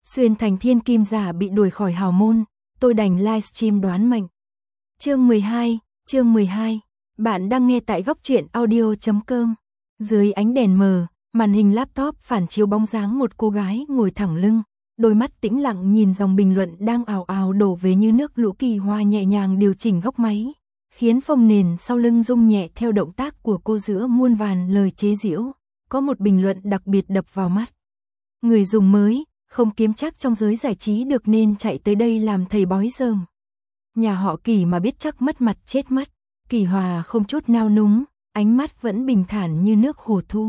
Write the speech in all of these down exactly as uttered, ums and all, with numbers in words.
Xuyên thành thiên kim giả bị đuổi khỏi hào môn, tôi đành livestream đoán mệnh. Chương mười hai, chương mười hai. Bạn đang nghe tại góc truyện audio chấm com. Dưới ánh đèn mờ, màn hình laptop phản chiếu bóng dáng một cô gái ngồi thẳng lưng, đôi mắt tĩnh lặng nhìn dòng bình luận đang ào ào đổ về như nước lũ. Kỳ Hoa nhẹ nhàng điều chỉnh góc máy, khiến phông nền sau lưng rung nhẹ theo động tác của cô giữa muôn vàn lời chế giễu. Có một bình luận đặc biệt đập vào mắt. Người dùng mới, không kiếm chắc trong giới giải trí được nên chạy tới đây làm thầy bói rơm. Nhà họ Kỳ mà biết chắc mất mặt chết mất. Kỳ Hoa không chút nao núng, ánh mắt vẫn bình thản như nước hồ thu.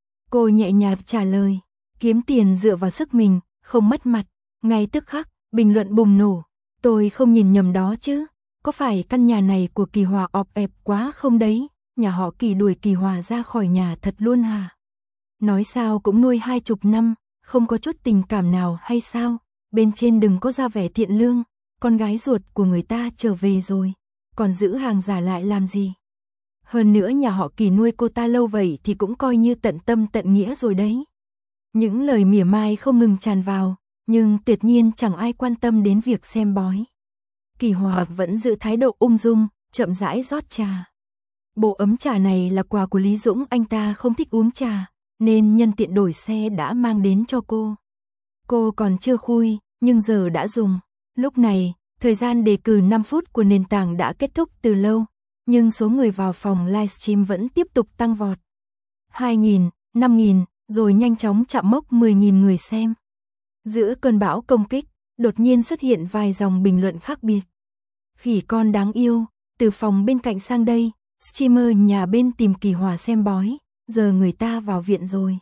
Cô nhẹ nhàng trả lời, kiếm tiền dựa vào sức mình, không mất mặt. Ngay tức khắc, bình luận bùng nổ. Tôi không nhìn nhầm đó chứ, có phải căn nhà này của Kỳ Hoa ọp ẹp quá không đấy? Nhà họ Kỳ đuổi Kỳ Hoa ra khỏi nhà thật luôn hả? Nói sao cũng nuôi hai chục năm, không có chút tình cảm nào hay sao? Bên trên đừng có ra vẻ thiện lương, con gái ruột của người ta trở về rồi, còn giữ hàng giả lại làm gì? Hơn nữa nhà họ Kỳ nuôi cô ta lâu vậy thì cũng coi như tận tâm tận nghĩa rồi đấy. Những lời mỉa mai không ngừng tràn vào, nhưng tuyệt nhiên chẳng ai quan tâm đến việc xem bói. Kỳ Hoa vẫn giữ thái độ ung dung, chậm rãi rót trà. Bộ ấm trà này là quà của Lý Dũng, anh ta không thích uống trà, nên nhân tiện đổi xe đã mang đến cho cô. Cô còn chưa khui, nhưng giờ đã dùng. Lúc này, thời gian đề cử năm phút của nền tảng đã kết thúc từ lâu, nhưng số người vào phòng livestream vẫn tiếp tục tăng vọt. hai nghìn, năm nghìn, rồi nhanh chóng chạm mốc mười nghìn người xem. Giữa cơn bão công kích, đột nhiên xuất hiện vài dòng bình luận khác biệt. Khỉ con đáng yêu, từ phòng bên cạnh sang đây, streamer nhà bên tìm Kỳ Hoa xem bói, giờ người ta vào viện rồi.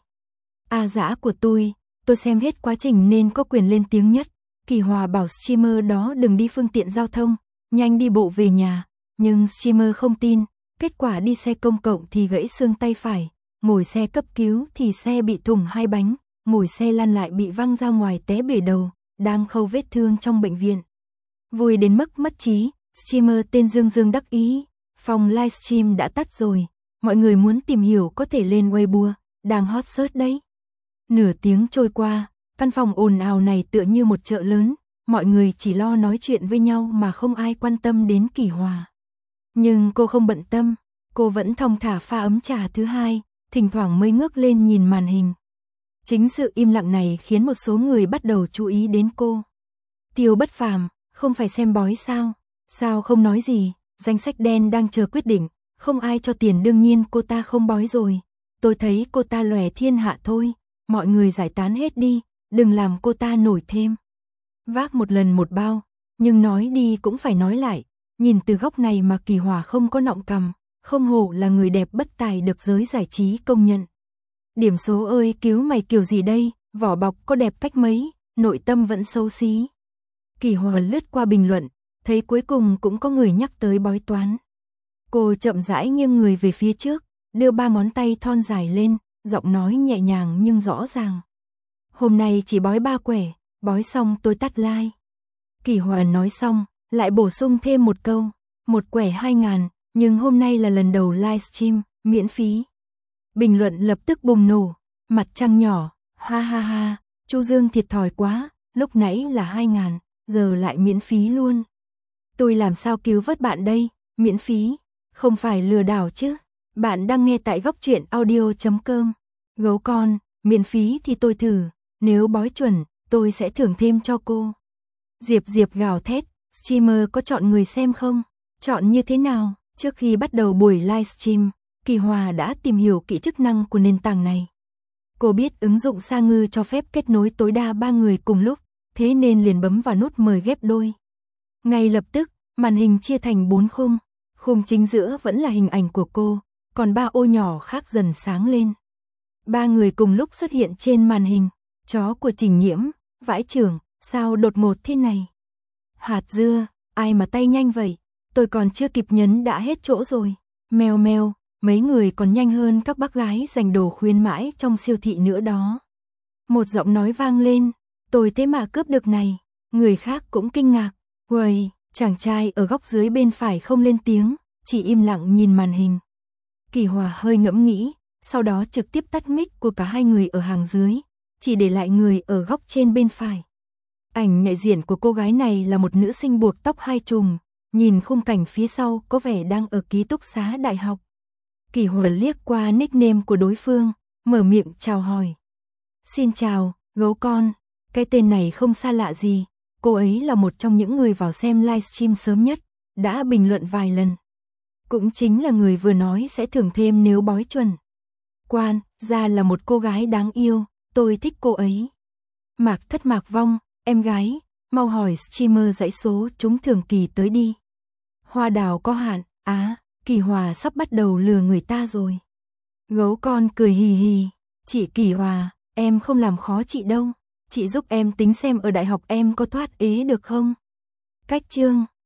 A dã của tôi, tôi xem hết quá trình nên có quyền lên tiếng nhất. Kỳ Hoa bảo streamer đó đừng đi phương tiện giao thông, nhanh đi bộ về nhà, nhưng streamer không tin, kết quả đi xe công cộng thì gãy xương tay phải, ngồi xe cấp cứu thì xe bị thủng hai bánh, ngồi xe lăn lại bị văng ra ngoài té bể đầu, đang khâu vết thương trong bệnh viện. Vui đến mức mất trí, streamer tên Dương Dương đắc ý, phòng livestream đã tắt rồi, mọi người muốn tìm hiểu có thể lên Weibo, đang hot search đấy. Nửa tiếng trôi qua, căn phòng ồn ào này tựa như một chợ lớn, mọi người chỉ lo nói chuyện với nhau mà không ai quan tâm đến Kỳ Hoa. Nhưng cô không bận tâm, cô vẫn thong thả pha ấm trà thứ hai, thỉnh thoảng mới ngước lên nhìn màn hình. Chính sự im lặng này khiến một số người bắt đầu chú ý đến cô. Tiêu Bất Phàm, không phải xem bói sao? Sao không nói gì? Danh sách đen đang chờ quyết định, không ai cho tiền đương nhiên cô ta không bói rồi. Tôi thấy cô ta lòe thiên hạ thôi, mọi người giải tán hết đi, đừng làm cô ta nổi thêm. Vác một lần một bao, nhưng nói đi cũng phải nói lại, nhìn từ góc này mà Kỳ Hoa không có nọng cằm, không hổ là người đẹp bất tài được giới giải trí công nhận. Điểm số ơi cứu mày kiểu gì đây, vỏ bọc có đẹp cách mấy, nội tâm vẫn xấu xí. Kỳ Hoa lướt qua bình luận, thấy cuối cùng cũng có người nhắc tới bói toán. Cô chậm rãi nghiêng người về phía trước, đưa ba ngón tay thon dài lên, giọng nói nhẹ nhàng nhưng rõ ràng. Hôm nay chỉ bói ba quẻ, bói xong tôi tắt like. Kỳ Hoa nói xong, lại bổ sung thêm một câu, một quẻ hai ngàn, nhưng hôm nay là lần đầu livestream, miễn phí. Bình luận lập tức bùng nổ, mặt trăng nhỏ, ha ha ha, Chu Dương thiệt thòi quá, lúc nãy là hai ngàn, giờ lại miễn phí luôn. Tôi làm sao cứu vớt bạn đây, miễn phí, không phải lừa đảo chứ. Bạn đang nghe tại góc truyện audio chấm com. Gấu con, miễn phí thì tôi thử, nếu bói chuẩn, tôi sẽ thưởng thêm cho cô. Diệp Diệp gào thét, streamer có chọn người xem không? Chọn như thế nào? Trước khi bắt đầu buổi livestream, Kỳ Hoa đã tìm hiểu kỹ chức năng của nền tảng này. Cô biết ứng dụng Sa Ngư cho phép kết nối tối đa ba người cùng lúc, thế nên liền bấm vào nút mời ghép đôi. Ngay lập tức, màn hình chia thành bốn khung, khung chính giữa vẫn là hình ảnh của cô, còn ba ô nhỏ khác dần sáng lên. Ba người cùng lúc xuất hiện trên màn hình, chó của Trình Nhiễm, Vãi Trưởng, sao đột ngột thế này? Hạt dưa, ai mà tay nhanh vậy, tôi còn chưa kịp nhấn đã hết chỗ rồi. Mèo mèo, mấy người còn nhanh hơn các bác gái giành đồ khuyến mãi trong siêu thị nữa đó. Một giọng nói vang lên, tôi thế mà cướp được này, người khác cũng kinh ngạc. Uầy, chàng trai ở góc dưới bên phải không lên tiếng, chỉ im lặng nhìn màn hình. Kỳ Hoa hơi ngẫm nghĩ, sau đó trực tiếp tắt mic của cả hai người ở hàng dưới, chỉ để lại người ở góc trên bên phải. Ảnh nhận diện của cô gái này là một nữ sinh buộc tóc hai chùm, nhìn khung cảnh phía sau có vẻ đang ở ký túc xá đại học. Kỳ Hòa liếc qua nickname của đối phương, mở miệng chào hỏi. Xin chào, gấu con, cái tên này không xa lạ gì, cô ấy là một trong những người vào xem livestream sớm nhất, đã bình luận vài lần. Cũng chính là người vừa nói sẽ thưởng thêm nếu bói chuẩn. Quan, ra là một cô gái đáng yêu, tôi thích cô ấy. Mạc Thất Mạc Vong, em gái, mau hỏi streamer dãy số trúng thưởng kỳ tới đi. Hoa đào có hạn, á, Kỳ Hòa sắp bắt đầu lừa người ta rồi. Gấu con cười hì hì, chị Kỳ Hòa, em không làm khó chị đâu, chị giúp em tính xem ở đại học em có thoát ế được không. Cách chương